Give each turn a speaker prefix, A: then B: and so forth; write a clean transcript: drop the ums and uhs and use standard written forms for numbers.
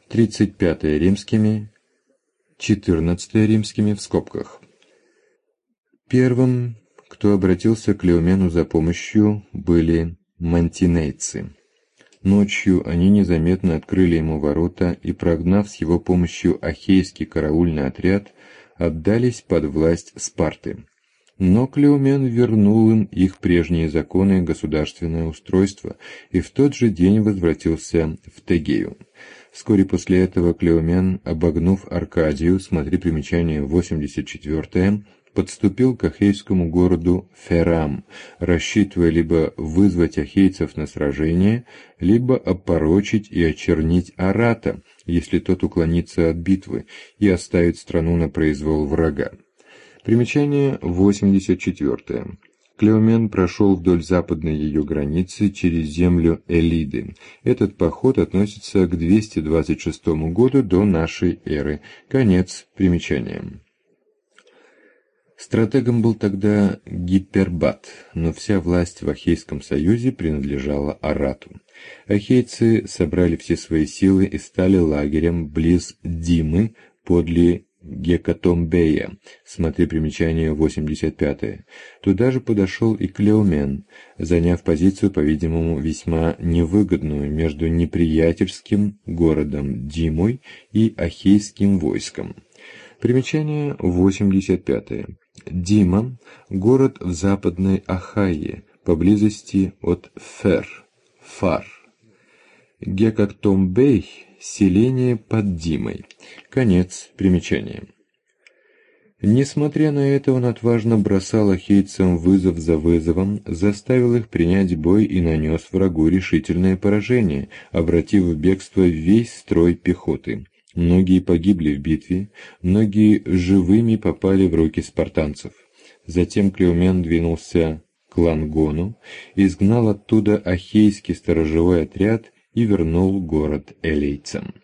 A: 35 римскими, 14 римскими в скобках. Первым, кто обратился к Клеомену за помощью, были мантинейцы. Ночью они незаметно открыли ему ворота и, прогнав с его помощью ахейский караульный отряд, отдались под власть Спарты. Но Клеомен вернул им их прежние законы и государственное устройство, и в тот же день возвратился в Тегею. Вскоре после этого Клеомен, обогнув Аркадию, смотри примечание 84, подступил к ахейскому городу Ферам, рассчитывая либо вызвать ахейцев на сражение, либо опорочить и очернить Арата, если тот уклонится от битвы, и оставит страну на произвол врага. Примечание 84. Клеомен прошел вдоль западной ее границы через землю Элиды. Этот поход относится к 226 году до нашей эры. Конец примечания. Стратегом был тогда Гипербат, но вся власть в Ахейском союзе принадлежала Арату. Ахейцы собрали все свои силы и стали лагерем близ Димы подле Гекатомбея, смотри примечание 85. Туда же подошел и Клеомен, заняв позицию, по-видимому, весьма невыгодную между неприятельским городом Димой и ахейским войском. Примечание 85. Дима – город в западной Ахайе, поблизости от Фар. Гекатомбей – селение под Димой. Конец примечания. Несмотря на это, он отважно бросал ахейцам вызов за вызовом, заставил их принять бой и нанес врагу решительное поражение, обратив в бегство весь строй пехоты. Многие погибли в битве, многие живыми попали в руки спартанцев. Затем Клеомен двинулся к Лангону, изгнал оттуда ахейский сторожевой отряд и вернул город элейцам.